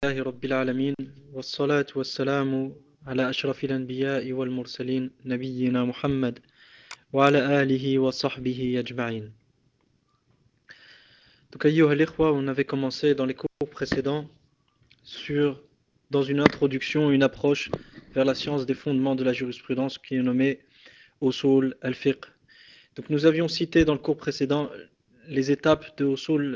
رب العالمين والصلاة والسلام على أشرف الأنبياء والمرسلين نبينا محمد وعلى آله وصحبه أجمعين. Donc, ayyuha al-ikhwa, on avait commencé dans les cours précédents dans une introduction, une approche vers la science des fondements de la jurisprudence qui est nommée Usul al-Fiqh. Donc nous avions cité dans le cours précédent les étapes que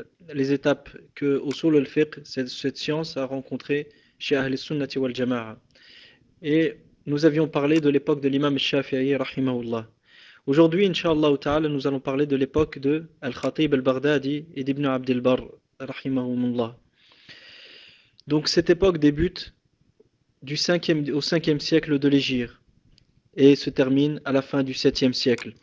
Usul al-Fiqh, cette science, a rencontré chez Ahl al-Sunnati wal-Jama'a. Et nous avions parlé de l'époque de l'imam Shafi'i rahimahullah. Aujourd'hui, Inch'Allah ta'ala, nous allons parler de l'époque de Al-Khatib al-Baghdadi et d'Ibn Abd al-Barr rahimahumullah. Donc cette époque débute au 5e siècle de l'Hégire et se termine à la fin du 7e siècle.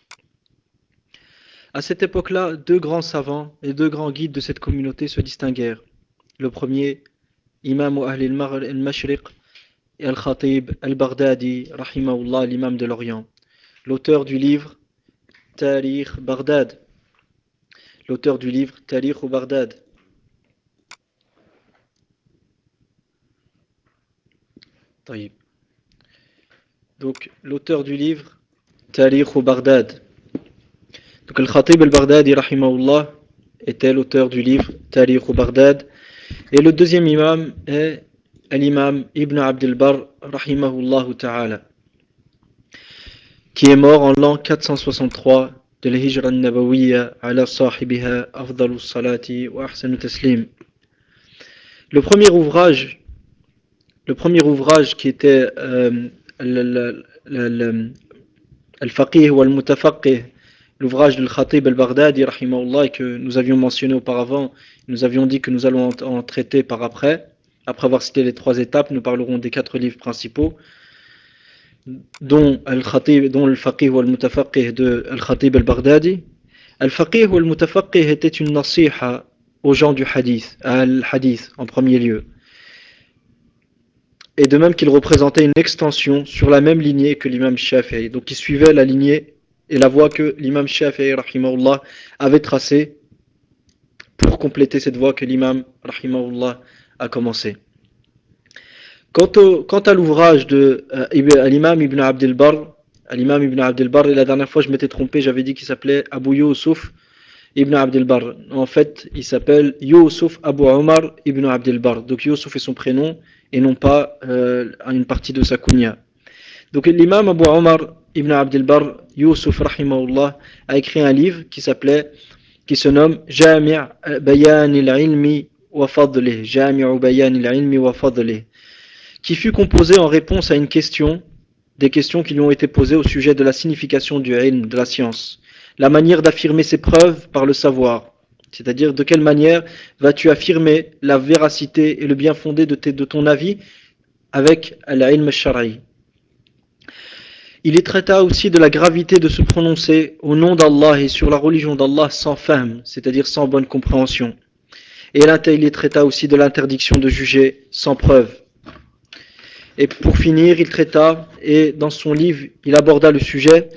À cette époque-là, deux grands savants et deux grands guides de cette communauté se distinguèrent. Le premier, Imam Ahl al-Mashriq et Al-Khatib al-Baghdadi, rahimahullah, l'imam de l'Orient, l'auteur du livre Tarikh Baghdad. L'auteur du livre Tarikh ou Baghdad. Donc, l'auteur du livre Tarikh ou Baghdad. Donc, Al-Khatib al-Baghdadi, rahimahullah, était l'auteur du livre Tarikh ou Baghdad. Et le deuxième imam est l'imam Ibn Abd al-Barr, rahimahullah ta'ala, qui est mort en l'an 463 de la Hijra al-Nabawiyya ala sahibiha afdalus salati wa ahsanu taslim. Le premier ouvrage qui était Al-Faqih ou Al-Mutafaqih, l'ouvrage de Khatib al-Baghdadi rahimahullah, et que nous avions mentionné auparavant, nous avions dit que nous allons en traiter par après avoir cité les trois étapes. Nous parlerons des 4 livres principaux, dont Al-Faqih ou Al-Mutafaqih de Al-Khatib al-Baghdadi. Al-Faqih ou Al-Mutafaqih était une nasiha aux gens du hadith, à al-hadith en premier lieu. Et de même qu'il représentait une extension sur la même lignée que l'imam Shafi'i. Donc il suivait la lignée et la voie que l'imam Shafi'i rahimahullah avait tracée pour compléter cette voie que l'imam rahimahullah a commencé. Quant à l'ouvrage de l'imam Ibn Abd al-Barr, et la dernière fois je m'étais trompé, j'avais dit qu'il s'appelait Abu Yusuf Ibn Abd al-Barr. En fait, il s'appelle Yusuf Abu Omar Ibn Abd al-Barr. Donc Yusuf est son prénom et non pas une partie de sa kunya. Donc l'imam Abu Omar Ibn Abd al-Barr, Yusuf rahimahullah, a écrit un livre qui se nomme Jami' Bayan al-Ilmi wa Fadlih, Jami' Bayan al-Ilmi wa Fadlih, qui fut composé en réponse à des questions qui lui ont été posées au sujet de la signification du ilm, de la science, la manière d'affirmer ses preuves par le savoir, c'est-à-dire de quelle manière vas-tu affirmer la véracité et le bien fondé de ton avis avec l'ilm al-shar'i. Il y traita aussi de la gravité de se prononcer au nom d'Allah et sur la religion d'Allah sans fahm, c'est-à-dire sans bonne compréhension. Et il y traita aussi de l'interdiction de juger sans preuve. Et pour finir, il traita, et dans son livre, il aborda le sujet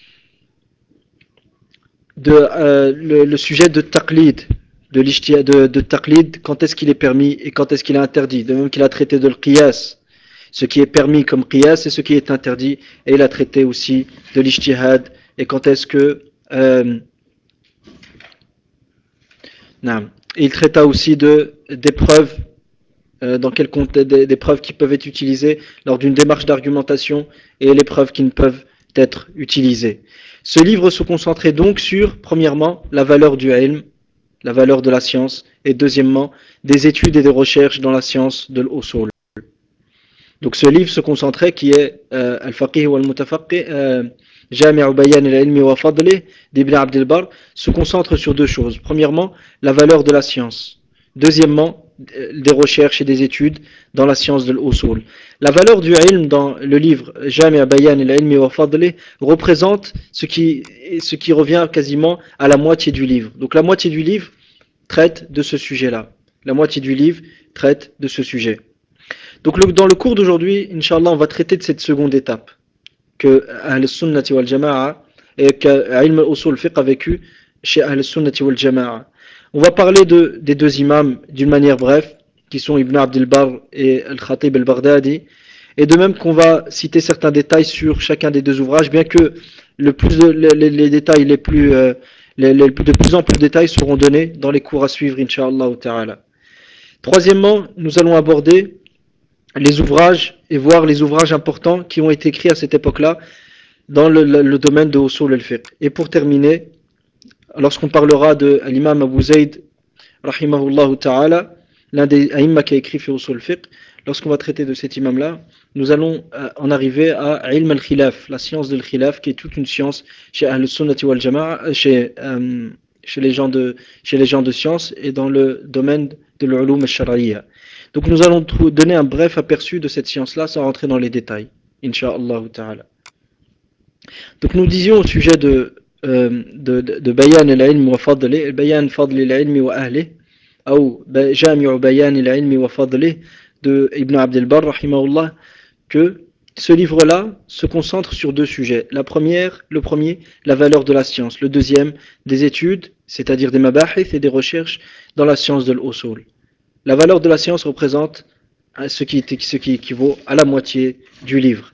le sujet de taqlid, de taqlid, quand est-ce qu'il est permis et quand est-ce qu'il est interdit. De même qu'il a traité de l'qiyas, ce qui est permis comme qiyas et ce qui est interdit. Et il a traité aussi de l'ijtihad et quand est-ce que... il traita aussi des preuves, des preuves qui peuvent être utilisées lors d'une démarche d'argumentation et les preuves qui ne peuvent être utilisées. Ce livre se concentrait donc sur, premièrement, la valeur du ilm, la valeur de la science, et deuxièmement, des études et des recherches dans la science de l'usul. Donc ce livre se concentrait, qui est Al-Faqih wa Al-Mutafaqih, Jami' Bayan al-Ilmi wa Fadlih d'Ibn Abd al-Barr, se concentre sur deux choses. Premièrement, la valeur de la science. Deuxièmement, des recherches et des études dans la science de l'usul. La valeur du ilm dans le livre Jami' Bayan al-Ilmi wa Fadlih représente ce qui revient quasiment à la moitié du livre. Donc la moitié du livre traite de ce sujet-là. La moitié du livre traite de ce sujet. Donc dans le cours d'aujourd'hui, Inch'Allah, on va traiter de cette seconde étape que Ahl-Sunnati wal Jama'a et que Ilm al-Usul Fiqh a vécu chez Ahl-Sunnati wal Jama'a. On va parler des deux imams d'une manière brève qui sont Ibn Abdel Barr et Al-Khatib al-Baghdadi, et de même qu'on va citer certains détails sur chacun des deux ouvrages, bien que les détails de plus en plus de détails seront donnés dans les cours à suivre, Inch'Allah ta'ala. Troisièmement, nous allons aborder les ouvrages et voir les ouvrages importants qui ont été écrits à cette époque-là dans le domaine de Usul al-Fiqh. Et pour terminer, lorsqu'on parlera de l'imam Abu Zayd, rahimahullah ta'ala, l'un des aïmma qui a écrit sur Usul al-Fiqh, lorsqu'on va traiter de cet imam-là, nous allons en arriver à ilm al-khilaf, la science de l'khilaf, qui est toute une science chez Ahl-Sunnati wal Jama'a, chez les gens de science et dans le domaine de l'ulum al-shar'iyya. Donc nous allons donner un bref aperçu de cette science-là sans rentrer dans les détails, Inch'Allah ta'ala. Donc nous disions au sujet de Bayan al-ilm wa fadli, Bayan fadli al-ilm wa ahli, ou Jami'u Bayan al-ilm wa fadli de Ibn Abdel Barr, rahimahullah, que ce livre-là se concentre sur deux sujets. Le premier, la valeur de la science. Le deuxième, des études, c'est-à-dire des mabahith et des recherches dans la science de l'usul. La valeur de la science représente ce qui équivaut à la moitié du livre.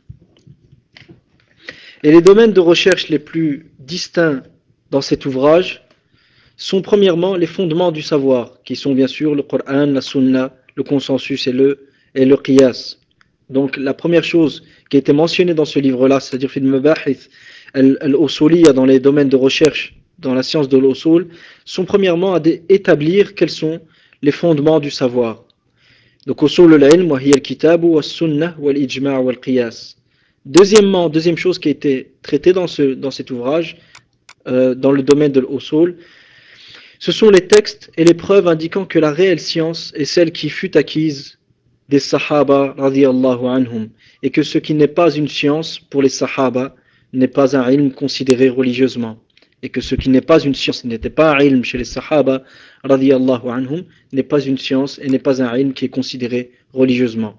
Et les domaines de recherche les plus distincts dans cet ouvrage sont premièrement les fondements du savoir, qui sont bien sûr le Coran, la Sunna, le consensus et le qiyas. Donc la première chose qui a été mentionnée dans ce livre-là, c'est-à-dire fil mabahith al-usuliyya, dans les domaines de recherche, dans la science de l'usul, sont premièrement à établir quels sont les fondements du savoir. Donc usul al-ilm wa hiya al-kitab wa sunnah wa al-ijma' wa al-qiyas. Deuxième chose qui a été traitée dans cet ouvrage, dans le domaine de l'usul, ce sont les textes et les preuves indiquant que la réelle science est celle qui fut acquise des Sahaba radiyallahu anhum, et que ce qui n'est pas une science pour les Sahaba n'est pas un ilm considéré religieusement, et que ce qui n'est pas une science, n'était pas un ilm chez les Sahaba radiyallahu anhum, n'est pas une science et n'est pas un ilm qui est considéré religieusement.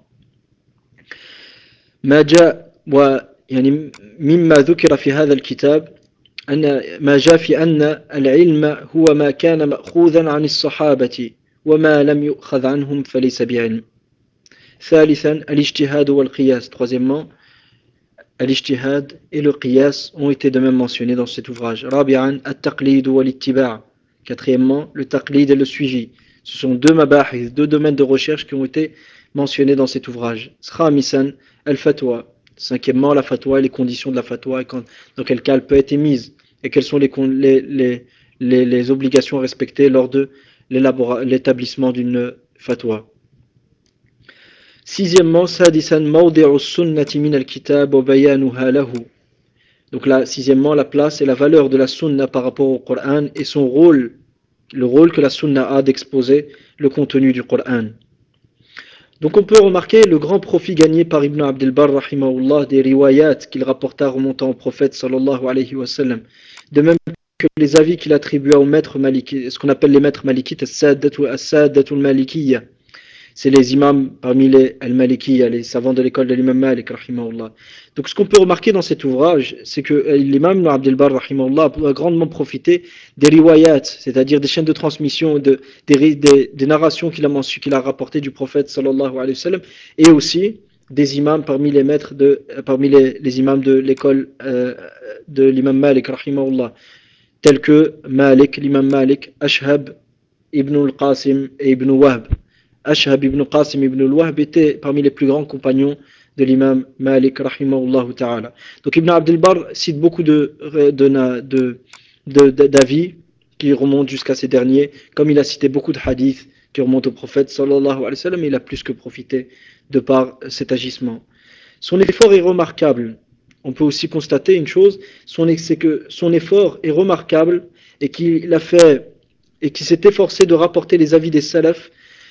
ما جاء يعني مما ذكر في هذا الكتاب أن ما جاء في أن العلم هو ما كان مأخوذا عن الصحابة وما لم يؤخذ عنهم فليس بعلم. ثالثا الاجتهاد والقياس. Troisièmement, الاجتهاد et le qiyas ont été de même mentionnés dans cet ouvrage. رابعا التقليد والاتباع. Quatrièmement, le taqlid et le suivi. Ce sont deux mabahith, deux domaines de recherche qui ont été mentionnés dans cet ouvrage. خامسا الفتوى. Cinquièmement, la fatwa et les conditions de la fatwa et dans quel cas elle peut être émise et quelles sont les obligations à respecter lors de l'établissement d'une fatwa. Sixièmement, sadisan mawdi'u sunnati min al-kitab wa bayanuha lahu. Donc là, sixièmement, la place et la valeur de la sunna par rapport au Coran et son rôle, le rôle que la sunna a d'exposer le contenu du Coran. Donc on peut remarquer le grand profit gagné par Ibn Abdel Barr rahimahullah des riwayat qu'il rapporta remontant au prophète sallallahu alayhi wa sallam. De même que les avis qu'il attribua aux maîtres malikites, ce qu'on appelle les maîtres malikites, as-saddatul malikiyya. C'est les imams parmi les al-malikiyya, les savants de l'école de l'imam Malik rahimahullah. Donc ce qu'on peut remarquer dans cet ouvrage, c'est que l'imam Ibn Abdel Barr rahimahullah a grandement profité des riwayat, c'est-à-dire des chaînes de transmission, des narrations qu'il a rapportées du prophète sallallahu alayhi wa sallam, et aussi des imams parmi les maîtres parmi les imams de l'école de l'imam Malik rahimahullah, tels que Malik, l'imam Malik, Ashhab, Ibn al-Qasim et Ibn Wahb. Ashhab ibn Qasim ibn al-Wahb était parmi les plus grands compagnons de l'imam Malik rahimahullah ta'ala. Donc Ibn Abdel Barr cite beaucoup d'avis qui remontent jusqu'à ces derniers, comme il a cité beaucoup de hadiths qui remontent au prophète sallallahu alayhi wa sallam, et il a plus que profité de par cet agissement. Son effort est remarquable. On peut aussi constater une chose, c'est que son effort est remarquable et qu'il s'est efforcé de rapporter les avis des salafs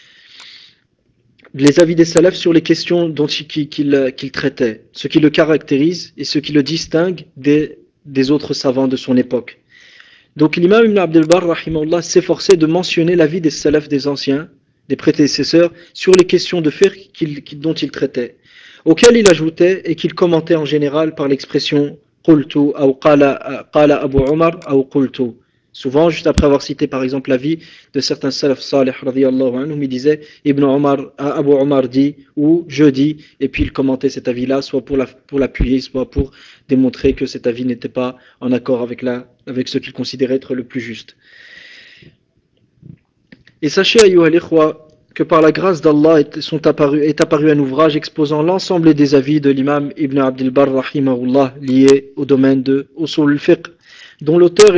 sur les questions qu'il traitait, ce qui le caractérise et ce qui le distingue des autres savants de son époque. Donc l'imam Ibn Abdel Barr rahimahullah s'efforçait de mentionner l'avis des salafs, des anciens, des prédécesseurs, sur les questions de fiqh dont il traitait, auxquelles il ajoutait et qu'il commentait en général par l'expression qultu ou qala Abu Umar ou qultu, Souvent, juste après avoir cité par exemple la vie de certains salaf salih radiyallahu anhum, il disait Ibn Omar, Abu Omar dit, ou je dis, et puis il commentait cet avis-là, soit pour l'appuyer, soit pour démontrer que cet avis n'était pas en accord avec ce qu'il considérait être le plus juste. Et sachez, ayyuha al-ikhwa, que par la grâce d'Allah est apparu un ouvrage exposant l'ensemble des avis de l'imam Ibn Abdul Barr rahimahullah liés au domaine de Usul al-Fiqh, dont l'auteur est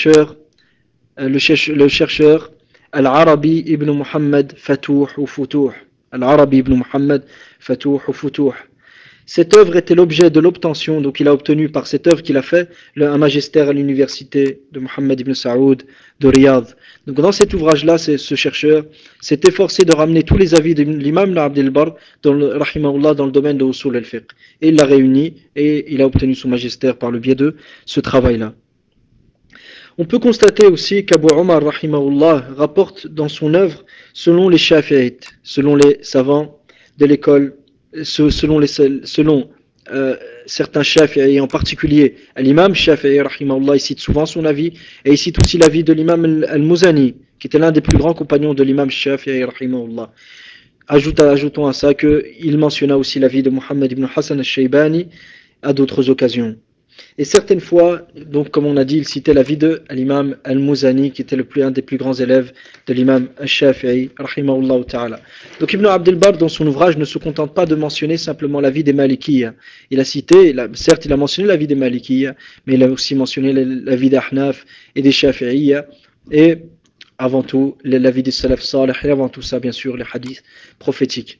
le chercheur Al-Arabi ibn Muhammad Fatouh ou Futuh. Al-Arabi ibn Muhammad Fatouh ou Futuh. Cette œuvre était l'objet de l'obtention, donc il a obtenu par cette œuvre qu'il a fait un magistère à l'université de Mohammed ibn Saoud de Riyad. Donc dans cet ouvrage-là, ce chercheur s'est efforcé de ramener tous les avis de l'imam Abdel Barr dans le domaine de Usul al-Fiqh. Et il l'a réuni et il a obtenu son magistère par le biais de ce travail-là. On peut constater aussi qu'Abu Omar rahimahullah rapporte dans son œuvre selon les Shafi'ites, selon les savants de l'école, selon certains Shafi'i, en particulier l'imam Shafi'i rahimahullah, il cite souvent son avis, et il cite aussi l'avis de l'imam al-Muzani, qui était l'un des plus grands compagnons de l'imam Shafi'i rahimahullah. Ajoutons à ça qu'il mentionna aussi l'avis de Muhammad ibn Hassan al-Shaybani à d'autres occasions. Et certaines fois, donc comme on a dit, il citait la vie de l'imam al-Muzani, qui était un des plus grands élèves de l'imam al-Shafi'i, rahimahullah ta'ala. Donc Ibn Abdel Barr, dans son ouvrage, ne se contente pas de mentionner simplement la vie des Malikiyya. Certes, il a mentionné la vie des Malikiyya, mais il a aussi mentionné la vie des Ahnaf et des Shafi'iyya, et avant tout, la vie des Salaf Salih, et avant tout ça, bien sûr, les hadiths prophétiques.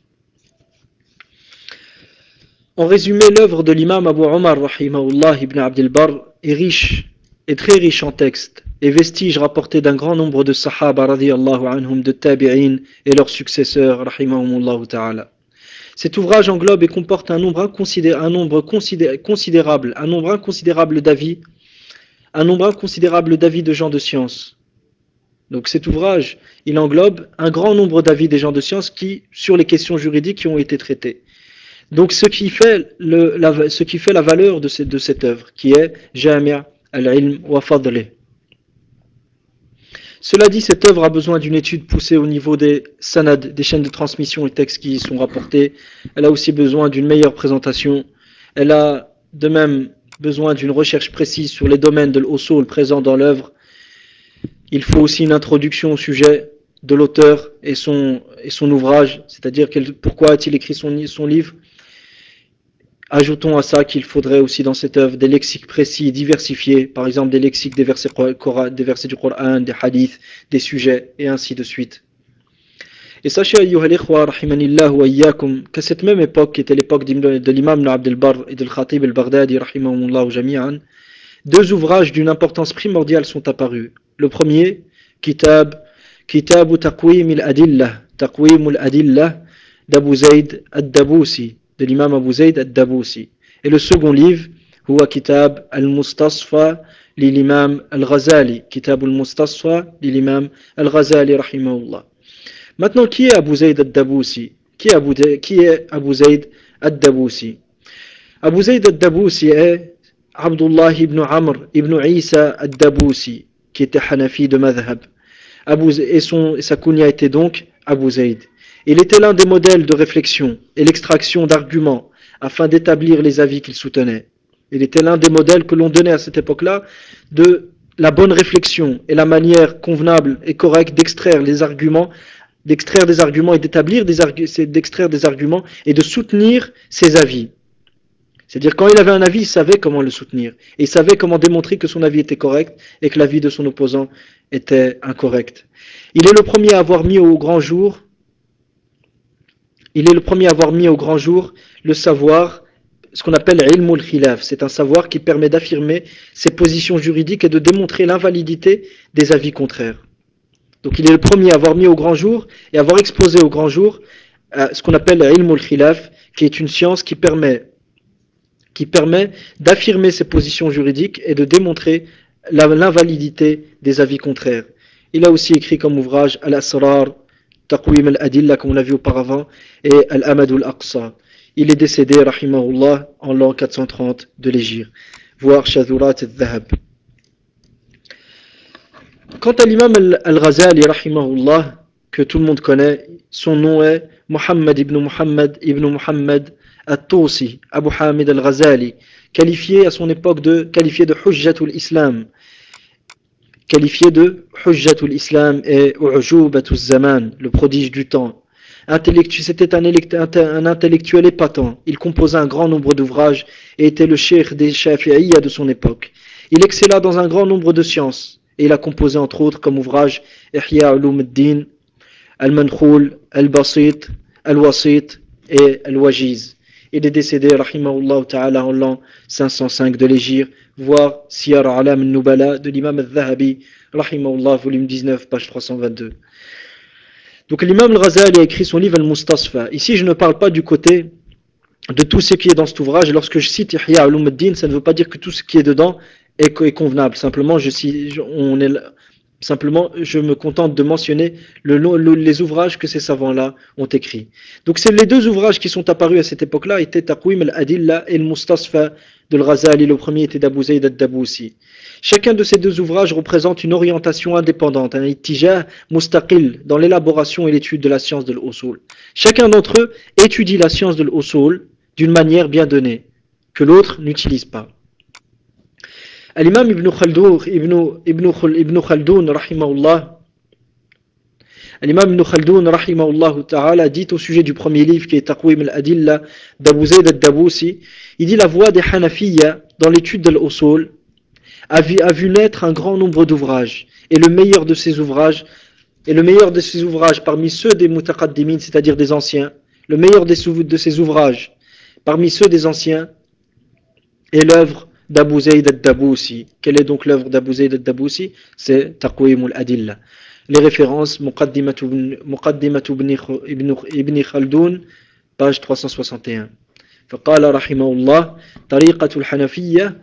En résumé, l'œuvre de l'imam Abu Omar rahimahullah ibn Abdel Barr est riche, est très riche en textes et vestiges rapportés d'un grand nombre de sahaba radiyallahu anhum, de tabi'in et leurs successeurs rahimahumullah ta'ala. Cet ouvrage englobe et comporte un nombre inconsidérable d'avis, de gens de science. Donc cet ouvrage, il englobe un grand nombre d'avis des gens de science sur les questions juridiques qui ont été traitées. Donc ce qui fait la valeur de cette œuvre, qui est Jami' al-ilm wa fadlih. Cela dit, cette œuvre a besoin d'une étude poussée au niveau des sanad, des chaînes de transmission et textes qui y sont rapportés. Elle a aussi besoin d'une meilleure présentation. Elle a de même besoin d'une recherche précise sur les domaines de l'usul présents dans l'œuvre. Il faut aussi une introduction au sujet de l'auteur et son ouvrage, c'est-à-dire pourquoi a-t-il écrit son livre. Ajoutons à ça qu'il faudrait aussi dans cette œuvre des lexiques précis et diversifiés, par exemple des lexiques des versets du Coran, des hadiths, des sujets, et ainsi de suite. Et sachez, ayyuha al-ikhwa, rahimanillah wa iyyakum, qu'à cette même époque, qui était l'époque de l'imam Ibn Abdel Barr et de l'Khatib al-Baghdadi, rahimahumullah jami'an, deux ouvrages d'une importance primordiale sont apparus. Le premier, Kitab Taqwim al-Adillah, d'Abu Zayd ad-Dabusi, de l'imam Abu Zayd ad-Dabusi. Et le second livre, Huwa Kitab al-Mustasfa l'imam al-Ghazali, Kitab al-Mustasfa l'imam al-Ghazali, rahimahullah. Maintenant, qui est Abu Zayd ad-Dabusi? Qui est Abu Zayd ad-Dabusi? Abu Zayd ad-Dabusi est Abdullah ibn Amr ibn Isa ad-Dabusi, qui était Hanafi de Madhhab. Et sa kunya était donc Abu Zayd. Il était l'un des modèles de réflexion et l'extraction d'arguments afin d'établir les avis qu'il soutenait. Il était l'un des modèles que l'on donnait à cette époque-là de la bonne réflexion et la manière convenable et correcte d'extraire des arguments et d'extraire des arguments et de soutenir ses avis. C'est-à-dire quand il avait un avis, il savait comment le soutenir. Et il savait comment démontrer que son avis était correct et que l'avis de son opposant était incorrect. Il est le premier à avoir mis au grand jour le savoir, ce qu'on appelle ilm al-khilaf. C'est un savoir qui permet d'affirmer ses positions juridiques et de démontrer l'invalidité des avis contraires. Donc il est le premier à avoir mis au grand jour et à avoir exposé au grand jour ce qu'on appelle ilm al-khilaf, qui est une science qui permet d'affirmer ses positions juridiques et de démontrer l'invalidité des avis contraires. Il a aussi écrit comme ouvrage Al-Asrar, Taqwim al-Adilla, comme on l'a vu auparavant, et Al-Amad al-Aqsa. Il est décédé, rahimahullah, en l'an 430 de l'Hégire, voire Shadurat al-Dhahab. Quant à l'imam al-Ghazali, rahimahullah, que tout le monde connaît, son nom est Muhammad ibn Muhammad al-Tusi, Abu Hamid al-Ghazali, qualifié de Hujjatul Islam, et U'jubatul Zaman, le prodige du temps. C'était un intellectuel épatant. Il composa un grand nombre d'ouvrages et était le cheikh des Shafi'iyya de son époque. Il excella dans un grand nombre de sciences et il a composé entre autres comme ouvrage Ihya Ulum al-Din, Al-Mankhul, Al-Basit, Al-Wasit et Al-Wajiz. Il est décédé, rahimahullah ta'ala, en l'an 505 de l'Hégire, voire Siyar Alam al-Nubala de l'imam al-Zahabi, rahimahullah, volume 19, page 322. Donc l'imam al-Ghazali a écrit son livre Al-Mustasfa. Ici, je ne parle pas du côté de tout ce qui est dans cet ouvrage. Et lorsque je cite Ihya Ulum al-Din, ça ne veut pas dire que tout ce qui est dedans est convenable. Simplement, je me contente de mentionner les ouvrages que ces savants-là ont écrits. Donc, c'est les deux ouvrages qui sont apparus à cette époque-là étaient Taqwim al-Adilla et al-Mustasfa de al-Ghazali. Le premier était d'Abu Zayd al-Daboussi. Chacun de ces deux ouvrages représente une orientation indépendante, un ittijah mustaqil dans l'élaboration et l'étude de la science de l'usul. Chacun d'entre eux étudie la science de l'usul d'une manière bien donnée, que l'autre n'utilise pas. L'imam Ibn Khaldoun, rahimahullah, l'imam Ibn Khaldoun, rahimahullah ta'ala, dit au sujet du premier livre qui est Taqwim al-Adilla d'Abu Zayd al-Daboussi, il dit la voie des Hanafiyya dans l'étude de l'usul a vu naître un grand nombre d'ouvrages, et le meilleur de ces ouvrages parmi ceux des mutaqaddimin, c'est-à-dire des anciens, le meilleur de ces ouvrages parmi ceux des anciens est l'œuvre d'Abu Zayd al-Daboussi. Quelle est donc l'œuvre d'Abu Zayd al-Daboussi? C'est Taqwim al-Adilla. Les références Muqaddimatu ibn Khaldoun, page 361. فقال رحمه الله طريقة الحنفية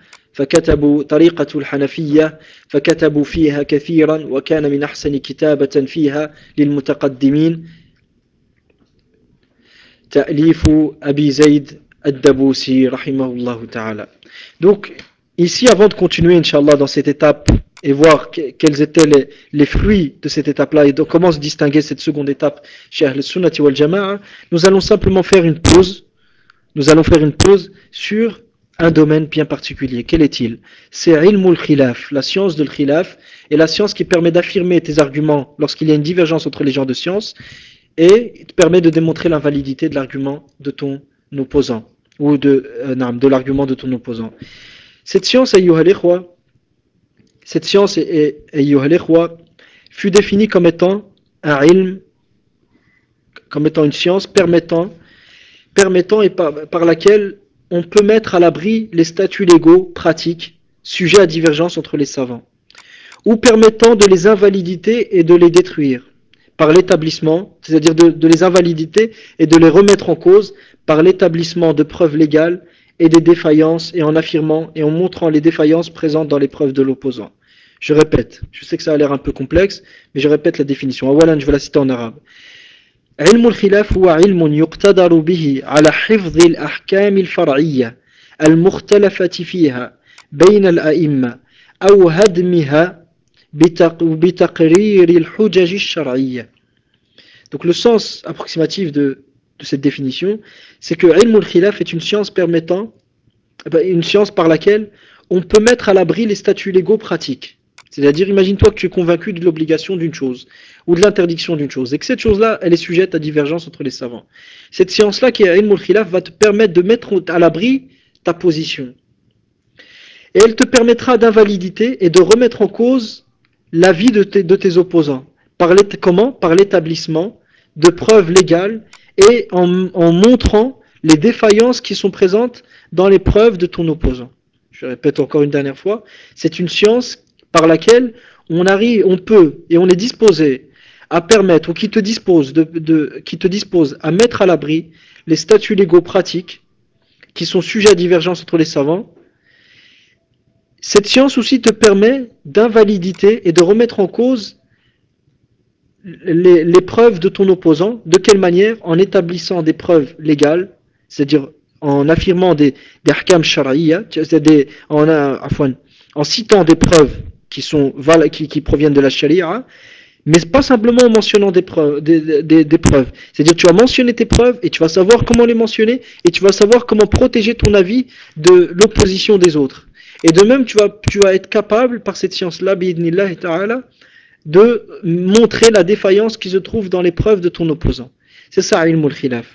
فكتبوا فيها كثيرا وكان من أحسن كتابة فيها للمتقدمين تأليف أبي زيد الدبوسي رحمه الله تعالى. Donc ici, avant de continuer Inch'Allah dans cette étape et voir quels étaient les fruits de cette étape-là et comment se distinguer cette seconde étape chez Ahl Sunnati wal Jama'a, nous allons simplement faire une pause. Nous allons faire une pause sur un domaine bien particulier. Quel est-il? C'est ilmul khilaf, la science de l'khilaf, et la science qui permet d'affirmer tes arguments lorsqu'il y a une divergence entre les gens de science, et te permet de démontrer l'invalidité de l'argument de ton opposant, ou de l'argument de ton opposant. Cette science, ayyuhal ikhwa, fut définie comme étant un ilm, comme étant une science permettant et par laquelle on peut mettre à l'abri les statuts légaux pratiques sujets à divergence entre les savants, ou permettant de les invalider et de les détruire par l'établissement, c'est-à-dire de les invalider et de les remettre en cause par l'établissement de preuves légales et des défaillances, et en affirmant et en montrant les défaillances présentes dans les preuves de l'opposant. Je répète, je sais que ça a l'air un peu complexe, mais je répète la définition. Awalan, je vais la citer en arabe. علم الخلاف هو علم يقتدر به على حفظ الأحكام الفرعية المختلفة فيها بين الأئمة أو هدمها بتقرير الحجج الشرعية. Donc le sens approximatif de cette définition, c'est que ilm al-khilaf est une science par laquelle on peut mettre à l'abri les statuts légaux pratiques. C'est-à-dire, imagine-toi que tu es convaincu de l'obligation d'une chose ou de l'interdiction d'une chose, et que cette chose-là, elle est sujette à divergence entre les savants. Cette science-là, qui est ilm al-khilaf, va te permettre de mettre à l'abri ta position. Et elle te permettra d'invaliditer et de remettre en cause l'avis de tes opposants. Comment? Par l'établissement de preuves légales et en montrant les défaillances qui sont présentes dans les preuves de ton opposant. Je répète encore une dernière fois, c'est une science par laquelle on peut et on est disposé à permettre, ou qui te dispose à mettre à l'abri les statuts légaux pratiques qui sont sujets à divergence entre les savants. Cette science aussi te permet d'invaliditer et de remettre en cause les preuves de ton opposant. De quelle manière? En établissant des preuves légales, c'est-à-dire en affirmant des ahkam shar'iyya, en citant des preuves qui proviennent de la charia, mais pas simplement en mentionnant des preuves, des preuves. C'est-à-dire que tu vas mentionner tes preuves et tu vas savoir comment les mentionner et tu vas savoir comment protéger ton avis de l'opposition des autres. Et de même, tu vas être capable, par cette science-là, bi'idnillahi ta'ala, de montrer la défaillance qui se trouve dans les preuves de ton opposant. C'est ça, ilmul khilaf.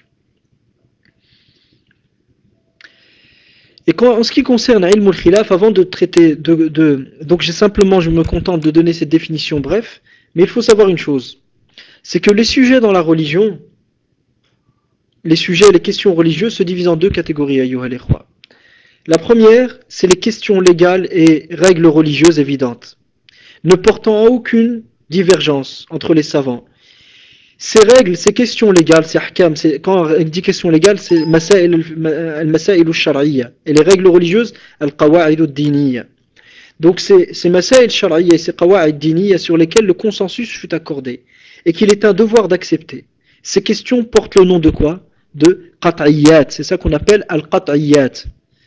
Et en ce qui concerne ilmul khilaf, avant de traiter donc je me contente de donner cette définition bref, mais il faut savoir une chose, c'est que les sujets dans la religion, les questions religieuses se divisent en deux catégories, ayyuhal ikhwa. La première, c'est les questions légales et règles religieuses évidentes, ne portant à aucune divergence entre les savants. Ces règles, ces questions légales, ces ahkam, quand on dit questions légales, c'est al-masail al-shar'iyya. Et les règles religieuses, al-qawa'id al-diniyya. Donc ces masail shar'iyya et ces qawa'id diniyya sur lesquels le consensus fut accordé et qu'il est un devoir d'accepter. Ces questions portent le nom de quoi? De qat'iyyat. C'est ça qu'on appelle al-qat'iyyat,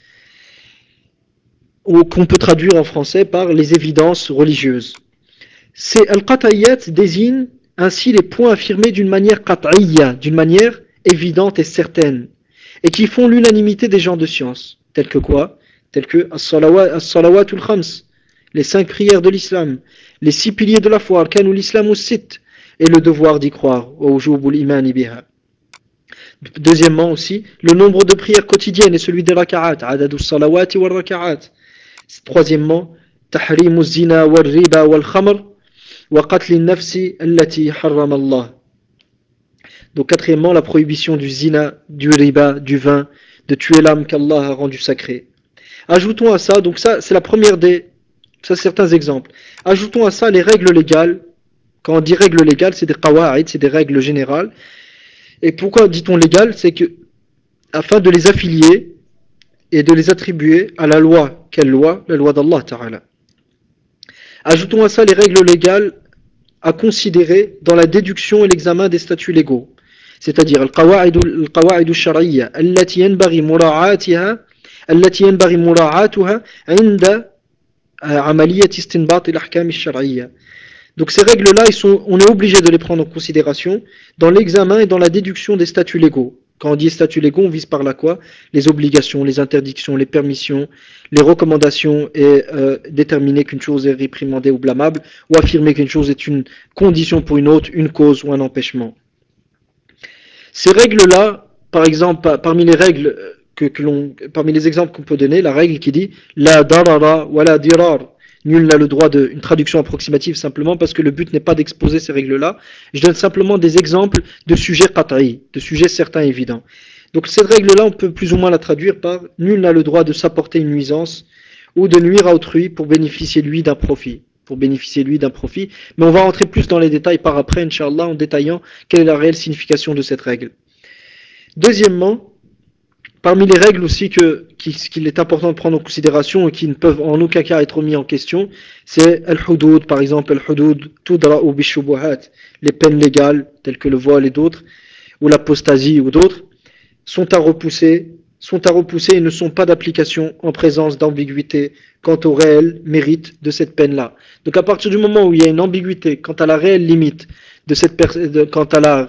ou qu'on peut traduire en français par les évidences religieuses. Ces al-qat'iyyat désignent ainsi les points affirmés d'une manière qat'iyya, d'une manière évidente et certaine, et qui font l'unanimité des gens de science, tels que quoi? Tels que as-salawatul khams, les 5 prières de l'islam, les 6 piliers de la foi, al-kanul islam ou sit, et le devoir d'y croire, au wujubul imani biha. Deuxièmement aussi, le nombre de prières quotidiennes et celui des raka'at, adadus salawati wal raka'at. Troisièmement, tahrimu zina wal riba wal khamr, wa qatl nafsi allati harram Allah. Donc quatrièmement, la prohibition du zina, du riba, du vin, de tuer l'âme qu'Allah a rendue sacrée. Ajoutons à ça, donc ça c'est la première ça c'est certains exemples. Ajoutons à ça les règles légales. Quand on dit règles légales, c'est des qawa'id, c'est des règles générales. Et pourquoi dit-on légales? C'est que afin de les affilier et de les attribuer à la loi. Quelle loi? La loi d'Allah Ta'ala. Ajoutons à ça les règles légales à considérer dans la déduction et l'examen des statuts légaux. C'est-à-dire القواعد الشرعية التي ينبغي مراعاتها التي ينبغي مراعاتها عند عملية استنباط الأحكام الشرعية. Donc ces règles-là, on est obligé de les prendre en considération dans l'examen et dans la déduction des statuts légaux. Quand on dit statuts légaux, on vise par là quoi? Les obligations, les interdictions, les permissions, les recommandations et déterminer qu'une chose est réprimandée ou blâmable, ou affirmer qu'une chose est une condition pour une autre, une cause ou un empêchement. Ces règles-là, par exemple, parmi les règles parmi les exemples qu'on peut donner, la règle qui dit la darara wa la dirar. Nul n'a le droit une traduction approximative simplement parce que le but n'est pas d'exposer ces règles-là. Je donne simplement des exemples de sujets qat'i, de sujets certains évidents. Donc cette règle-là, on peut plus ou moins la traduire par nul n'a le droit de s'apporter une nuisance ou de nuire à autrui pour bénéficier lui d'un profit. Mais on va rentrer plus dans les détails par après, Inch'Allah, en détaillant quelle est la réelle signification de cette règle. Deuxièmement, parmi les règles aussi qu'il est important de prendre en considération et qui ne peuvent en aucun cas être mis en question, c'est al-hudud, par exemple al-hudud tudra'u bishubuhat, les peines légales telles que le voile et d'autres, ou l'apostasie ou d'autres, sont à repousser et ne sont pas d'application en présence d'ambiguïté quant au réel mérite de cette peine-là. Donc à partir du moment où il y a une ambiguïté quant à la réelle limite de cette quant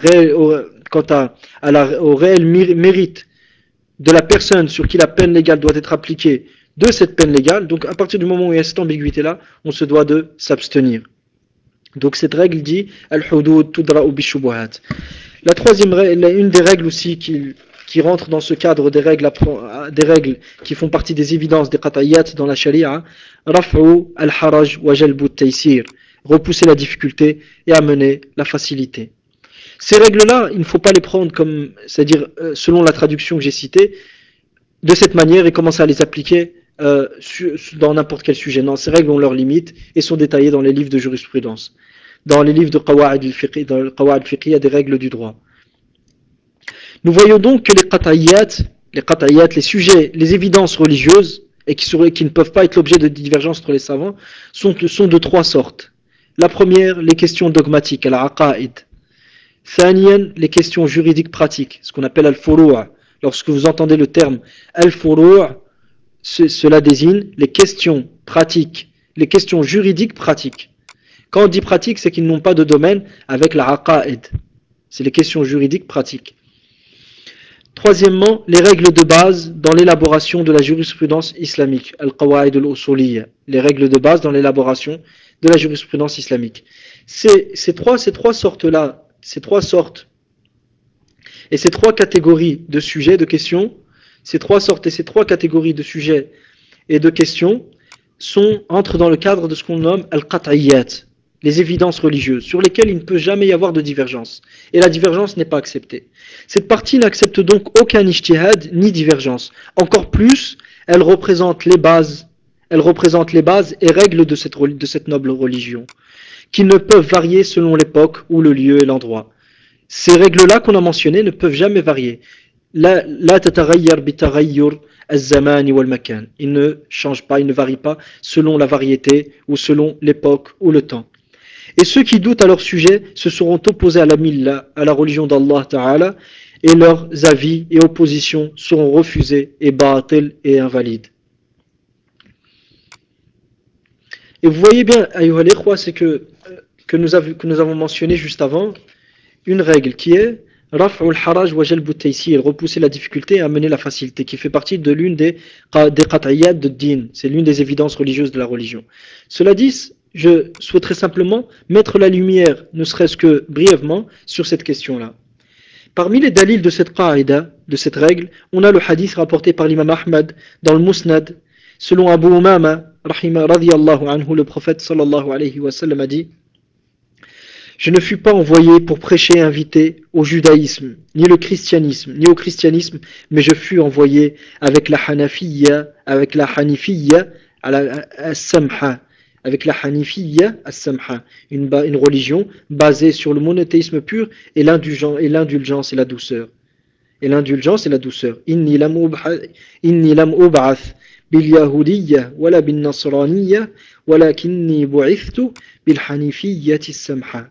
au réel mérite de la personne sur qui la peine légale doit être appliquée de cette peine légale, donc à partir du moment où il y a cette ambiguïté-là, on se doit de s'abstenir. Donc cette règle dit al-hudud tudra'u bishubuhat. La troisième règle, une des règles aussi qui rentre dans ce cadre des règles qui font partie des évidences des qat'iyat dans la sharia, raf'u al-haraj wa jalbu at-taysir, repousser la difficulté et amener la facilité. Ces règles-là, il ne faut pas les prendre comme, c'est-à-dire selon la traduction que j'ai citée, de cette manière et commencer à les appliquer dans n'importe quel sujet. Non, ces règles ont leurs limites et sont détaillées dans les livres de jurisprudence. Dans les livres de Qawa'id al-Fiqh, dans le Qawa'id al-Fiqh, il y a des règles du droit. Nous voyons donc que les qat'iyat, les sujets, les évidences religieuses, et qui ne peuvent pas être l'objet de divergences entre les savants, sont de trois sortes. La première, les questions dogmatiques, al-aqa'id. Thaniyan, les questions juridiques pratiques, ce qu'on appelle al-furu'. Lorsque vous entendez le terme al-furu', cela désigne les questions pratiques les questions juridiques pratiques. Quand on dit pratique, c'est qu'ils n'ont pas de domaine avec la aqaïd. C'est les questions juridiques pratiques. Troisièmement, les règles de base dans l'élaboration de la jurisprudence islamique, al-qawaïd al-usuliyya, les règles de base dans l'élaboration de la jurisprudence islamique. Ces trois sortes-là, ces trois sortes et ces trois catégories de sujets, de questions, ces trois sortes et ces trois catégories de sujets et de questions entrent dans le cadre de ce qu'on nomme al-qat'iyyat, les évidences religieuses, sur lesquelles il ne peut jamais y avoir de divergence. Et la divergence n'est pas acceptée. Cette partie n'accepte donc aucun ijtihad ni divergence. Encore plus, elle représente les bases et règles de cette noble religion, qui ne peuvent varier selon l'époque ou le lieu et l'endroit. Ces règles-là qu'on a mentionnées ne peuvent jamais varier. La tataghayyar bitaghayyur az-zamani wal makan. Il ne change pas, il ne varie pas selon la variété ou selon l'époque ou le temps. Et ceux qui doutent à leur sujet se seront opposés à la millah, à la religion d'Allah Ta'ala, et leurs avis et oppositions seront refusés et batil et invalides. Et vous voyez bien, ayyuha al-ikhwa, c'est que nous avons mentionné juste avant une règle qui est raf'ul haraj wa jalbu taysir, repousser la difficulté et amener la facilité, qui fait partie de l'une des qat'iyyat de din, c'est l'une des évidences religieuses de la religion. Cela dit, je souhaiterais simplement mettre la lumière, ne serait-ce que brièvement, sur cette question-là. Parmi les dalils de cette qa'ida, de cette règle, on a le hadith rapporté par l'imam Ahmad dans le Musnad, selon Abu Umama, radiyallahu anhu, le prophète sallallahu alayhi wa sallam a dit: je ne fus pas envoyé pour prêcher et inviter au judaïsme, ni au christianisme, mais je fus envoyé avec la hanafiyya, as-samha, avec la hanifiyya as-samha, une religion basée sur le monothéisme pur et l'indulgence et la douceur. Inni lam ub'ath bil yahudiyya wala bin nasraniyya walakinni bu'ithtu bil hanifiyyati as-samha.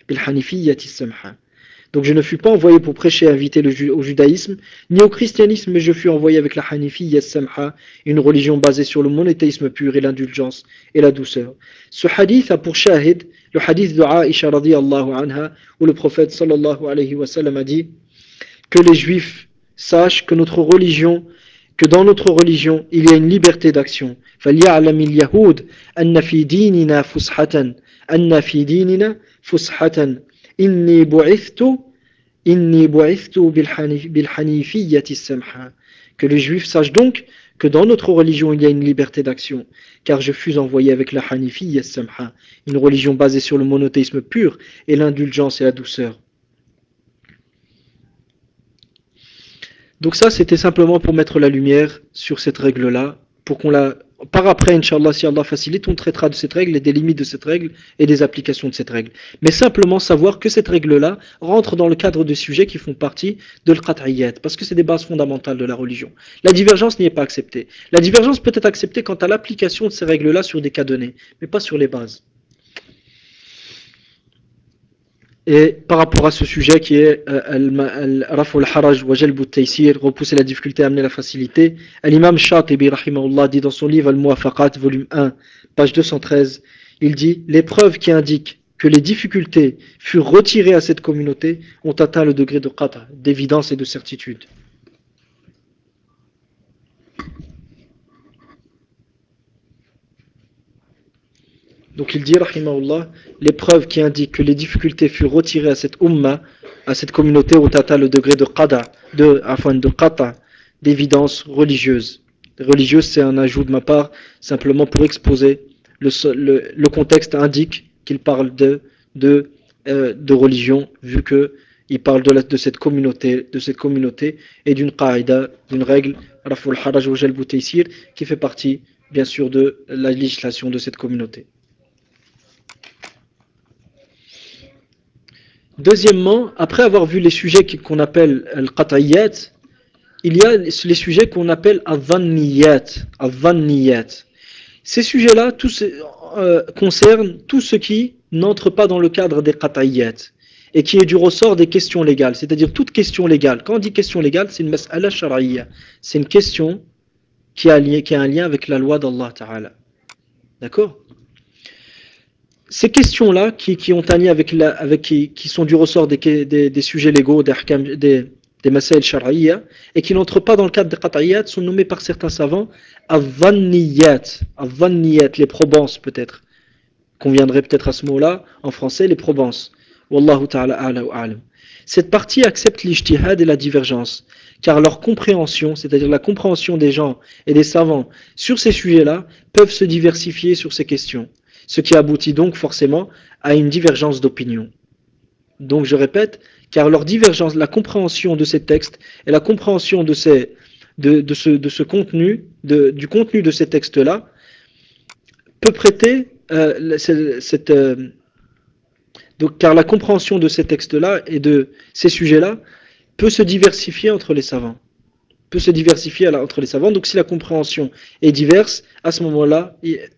Donc je ne fus pas envoyé pour prêcher et inviter au judaïsme, ni au christianisme, mais je fus envoyé avec la hanifiyya samha, une religion basée sur le monothéisme pur et l'indulgence et la douceur. Ce hadith a pour shahid le hadith de Aïcha radiyallahu anha, où le prophète sallallahu alayhi wa sallam a dit que les juifs sachent que dans notre religion, il y a une liberté d'action. فَلْيَعْلَمِ الْيَهُودُ أَنَّ فِي دِينِنَا فُسْحَةً فُسْحَةً إِنِّي بُعِثْتُ بِالْحَنِيفِيَّةِ السَّمْحَةِ. Que les juifs sachent donc que dans notre religion il y a une liberté d'action, car je fus envoyé avec la hanifiyya as-samha, une religion basée sur le monothéisme pur et l'indulgence et la douceur. Donc ça, c'était simplement pour mettre la lumière sur cette règle-là, pour qu'on la... Par après, Inch'Allah, si Allah facilite, on traitera de cette règle et des limites de cette règle et des applications de cette règle. Mais simplement savoir que cette règle-là rentre dans le cadre de sujets qui font partie de l'qat'iyyat, parce que c'est des bases fondamentales de la religion. La divergence n'y est pas acceptée. La divergence peut être acceptée quant à l'application de ces règles-là sur des cas donnés, mais pas sur les bases. Et par rapport à ce sujet qui est Raf'ul Haraj wa Jalbu Taysir, repousser la difficulté, amener la facilité, l'imam Shatibi rahimahullah dit dans son livre Al-Muwafaqat, volume 1, page 213, il dit: les preuves qui indiquent que les difficultés furent retirées à cette communauté ont atteint le degré de qata, d'évidence et de certitude. Donc il dit, rahimahullah, les preuves qui indiquent que les difficultés furent retirées à cette umma, à cette communauté, ont atteint le degré de qata, d'évidence religieuse. Religieuse, c'est un ajout de ma part, simplement pour exposer le contexte indique qu'il parle de religion, vu qu'il parle de cette communauté et d'une qaïda, d'une règle, raful haraj wa jalbu taysir, qui fait partie, bien sûr, de la législation de cette communauté. Deuxièmement, après avoir vu les sujets qu'on appelle al-qat'iyyat, il y a les sujets qu'on appelle al-dhanniyat. Ces sujets-là concernent tout ce qui n'entre pas dans le cadre des qat'iyyat et qui est du ressort des questions légales, c'est-à-dire toute question légale. Quand on dit question légale, c'est une mas'ala shar'iyya, c'est une question qui a un lien avec la loi d'Allah Ta'ala. D'accord? Ces questions-là qui ont un lien qui sont du ressort des sujets légaux, des masail shar'iyya, et qui n'entrent pas dans le cadre des qat'iyat, sont nommées par certains savants al-dhanniyat, les probances peut-être, conviendrait peut-être à ce mot-là, en français, les probances. Wallahu ta'ala a'la wa a'lam. Cette partie accepte l'ijtihad et la divergence, car leur compréhension, c'est-à-dire la compréhension des gens et des savants sur ces sujets-là, peuvent se diversifier sur ces questions, ce qui aboutit donc forcément à une divergence d'opinion. Donc je répète, car leur divergence, la compréhension de ces textes et la compréhension de ce contenu, du contenu de ces textes-là, peut prêter donc, car la compréhension de ces textes-là et de ces sujets-là peut se diversifier entre les savants. Peut se diversifier entre les savants. Donc si la compréhension est diverse, à ce moment-là,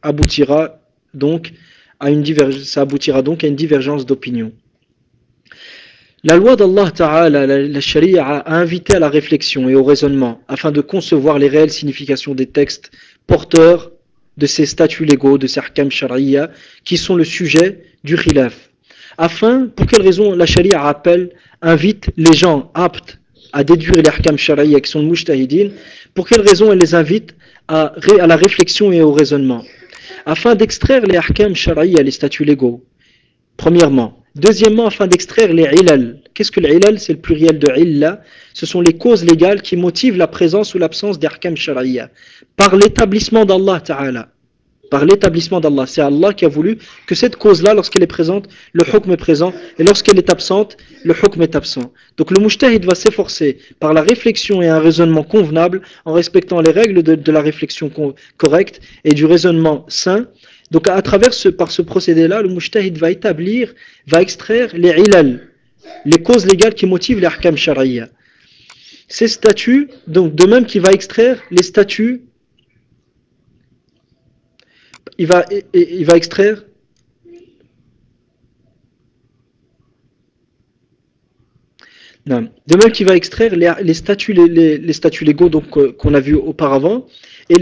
ça aboutira donc à une divergence d'opinion. La loi d'Allah Ta'ala, la Sharia, a invité à la réflexion et au raisonnement afin de concevoir les réelles significations des textes porteurs de ces statuts légaux, de ces ahkam shari'a, qui sont le sujet du khilaf. Pour quelle raison la Sharia invite les gens aptes à déduire les ahkam shari'a qui sont le mujtahidin, pour quelle raison elle les invite à la réflexion et au raisonnement? Afin d'extraire les ahkam shari'a, les statuts légaux, premièrement. Deuxièmement, afin d'extraire les ilal. Qu'est-ce que l'ilal? C'est le pluriel de illa. Ce sont les causes légales qui motivent la présence ou l'absence des ahkam shari'a. Par l'établissement d'Allah Ta'ala. Par l'établissement d'Allah. C'est Allah qui a voulu que cette cause-là, lorsqu'elle est présente, le hukm est présent. Et lorsqu'elle est absente, le hukm est absent. Donc le mujtahid va s'efforcer par la réflexion et un raisonnement convenable, en respectant les règles de la réflexion correcte et du raisonnement sain. Donc par ce procédé-là, le mujtahid va extraire les ilal, les causes légales qui motivent les ahkam shari'a. Ces statuts, donc de même qu'il va extraire les statuts, il va extraire non. De même qu'il va extraire les statuts légaux donc, qu'on a vus auparavant et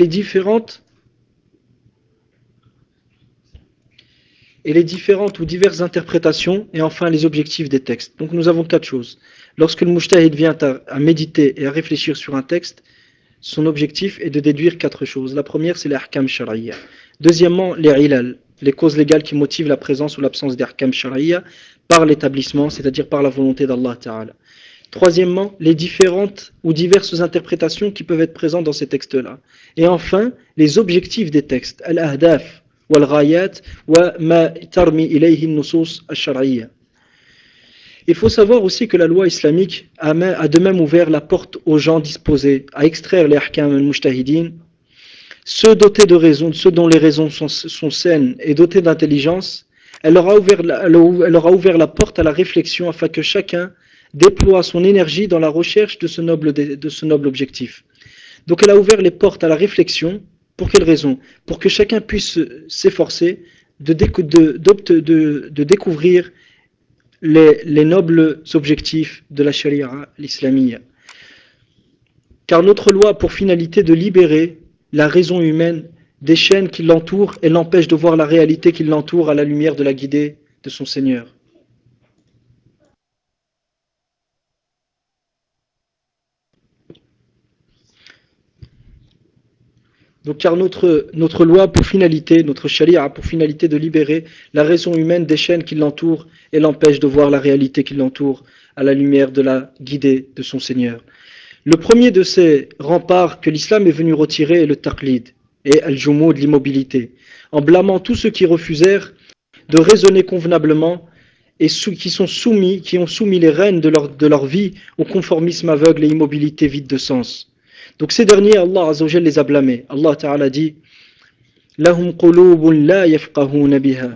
les différentes ou diverses interprétations et enfin les objectifs des textes. Donc nous avons quatre choses. Lorsque le mujtahid vient à méditer et à réfléchir sur un texte, son objectif est de déduire quatre choses. La première, c'est les ahkam shari'a. Deuxièmement, les ilal, les causes légales qui motivent la présence ou l'absence des ahkam shari'a par l'établissement, c'est-à-dire par la volonté d'Allah Ta'ala. Troisièmement, les différentes ou diverses interprétations qui peuvent être présentes dans ces textes-là. Et enfin, les objectifs des textes, al-ahdaf, wal-ghayat, wa ma tarmi ilayhi nusus al-shar'iyya. Il faut savoir aussi que la loi islamique a de même ouvert la porte aux gens disposés à extraire les ahkam al-mujtahidin, ceux dotés de raison, ceux dont les raisons sont saines et dotés d'intelligence. Elle leur a ouvert la porte à la réflexion afin que chacun déploie son énergie dans la recherche de ce noble objectif. Donc elle a ouvert les portes à la réflexion. Pour quelle raison? Pour que chacun puisse s'efforcer de découvrir les nobles objectifs de la charia, l'islamia. Car notre loi a pour finalité de libérer la raison humaine des chaînes qui l'entourent et l'empêchent de voir la réalité qui l'entoure à la lumière de la guidée de son Seigneur. Donc, car notre loi a pour finalité, notre charia a pour finalité de libérer la raison humaine des chaînes qui l'entourent et l'empêchent de voir la réalité qui l'entoure à la lumière de la guidée de son Seigneur. Le premier de ces remparts que l'islam est venu retirer est le taqlid et al-jumud, l'immobilité, en blâmant tous ceux qui refusèrent de raisonner convenablement et qui ont soumis les rênes de leur vie au conformisme aveugle et immobilité vide de sens. Donc ces derniers, Allah Azzawajal les a blâmés. Allah Ta'ala dit Lahum qulubun la yafqahuna biha.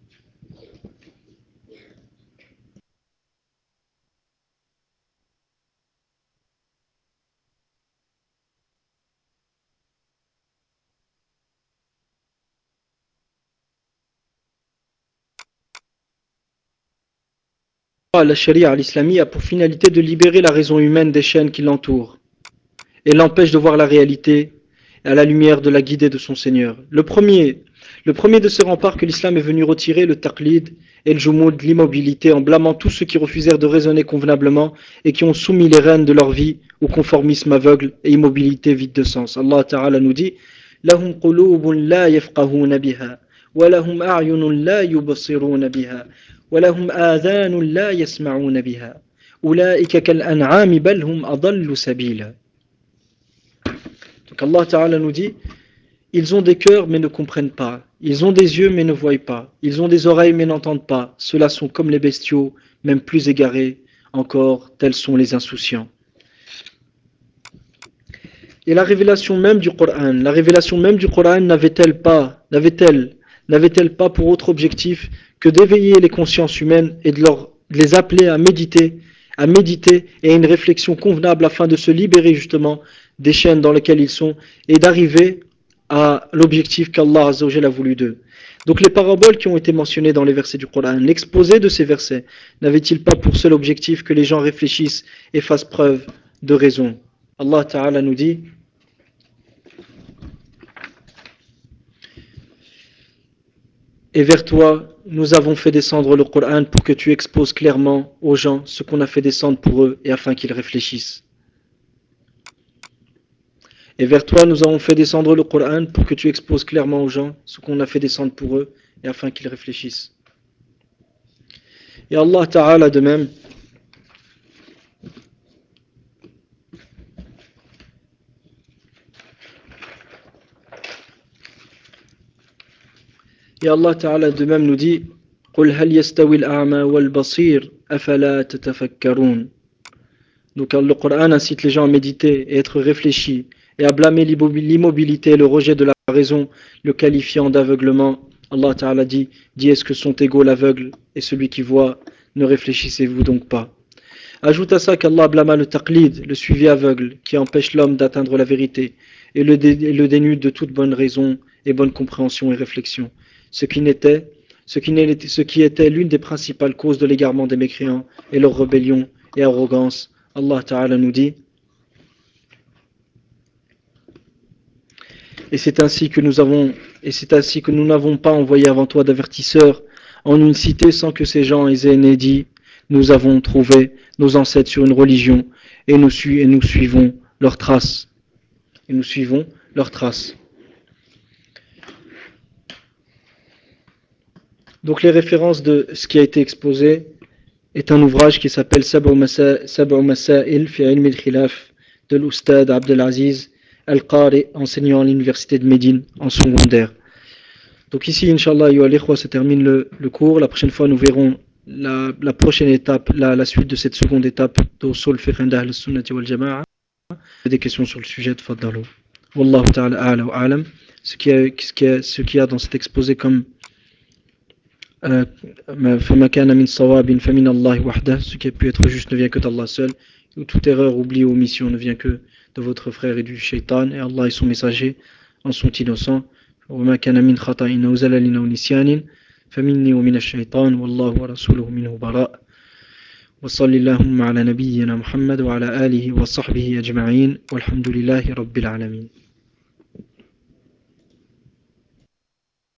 La charia, l'islamie, a pour finalité de libérer la raison humaine des chaînes qui l'entourent et l'empêche de voir la réalité à la lumière de la guidée de son Seigneur. Le premier de ces remparts que l'islam est venu retirer, le taqlid et le jumud, l'immobilité, en blâmant tous ceux qui refusèrent de raisonner convenablement et qui ont soumis les rênes de leur vie au conformisme aveugle et immobilité vide de sens. Allah Ta'ala nous dit لهم قلوب لا يفقهون بها ولهم أعين لا يبصرون بها ولهم آذان لا يسمعون بها أولئك كالأنعام بل هم أضل سبيلا. Donc Allah Ta'ala nous dit ils ont des cœurs mais ne comprennent pas, ils ont des yeux mais ne voient pas, ils ont des oreilles mais n'entendent pas, ceux-là sont comme les bestiaux, même plus égarés encore, tels sont les insouciants. Et la révélation même du Coran n'avait-elle pas pour autre objectif que d'éveiller les consciences humaines et de les appeler à méditer et à une réflexion convenable afin de se libérer justement des chaînes dans lesquelles ils sont et d'arriver à l'objectif qu'Allah Azza wa Jalla a voulu d'eux. Donc les paraboles qui ont été mentionnées dans les versets du Coran, l'exposé de ces versets, n'avait-il pas pour seul objectif que les gens réfléchissent et fassent preuve de raison? Allah Ta'ala nous dit et vers toi, nous avons fait descendre le Coran pour que tu exposes clairement aux gens ce qu'on a fait descendre pour eux et afin qu'ils réfléchissent. Et vers toi, nous avons fait descendre le Coran pour que tu exposes clairement aux gens ce qu'on a fait descendre pour eux et afin qu'ils réfléchissent. Et Allah Ta'ala de même nous dit قُلْ هَلْ يَسْتَوِي الْأَعْمَى وَالْبَصِيرُ أَفَلَا تَتَفَكَّرُونَ. Donc le Coran incite les gens à méditer et être réfléchis et à blâmer l'immobilité, le rejet de la raison, le qualifiant d'aveuglement. Allah Ta'ala dit est-ce que sont égaux l'aveugle et celui qui voit? Ne réfléchissez-vous donc pas? Ajoute à ça qu'Allah blâma le taqlid, le suivi aveugle, qui empêche l'homme d'atteindre la vérité et le dénude de toute bonne raison et bonne compréhension et réflexion. Ce qui était l'une des principales causes de l'égarement des mécréants et leur rébellion et arrogance. Allah Ta'ala nous dit et c'est ainsi que nous n'avons pas envoyé avant toi d'avertisseurs en une cité sans que ces gens aient dit nous avons trouvé nos ancêtres sur une religion et nous suivons leurs traces. Donc les références de ce qui a été exposé est un ouvrage qui s'appelle Sab'u Masail fi Ilm al-Khilaf de l'Oustad Abdelaziz Al-Qari, enseignant à l'université de Médine en secondaire. Donc ici, Inch'Allah, se termine le cours. La prochaine fois, nous verrons la prochaine étape, la suite de cette seconde étape d'Usul Fiqh Inda Ahl Sunnati wal Jama'a. Des questions sur le sujet de Faddalu. Wallahu ta'ala a'la wa a'lam. Ce qu'il y a dans cet exposé comme فما كان من صواب فمن الله وحده, ce qui a pu être juste ne vient que d'Allah seul, ou toute erreur, oubli ou omission ne vient que de votre frère et du shaitan, et Allah et son messager en sont innocents. وما كان من خطأ أو زلل أو نسيان فمني ومن الشيطان والله ورسوله منه براء وصل اللهم على نبينا محمد وعلى آله وصحبه أجمعين والحمد لله رب العالمين.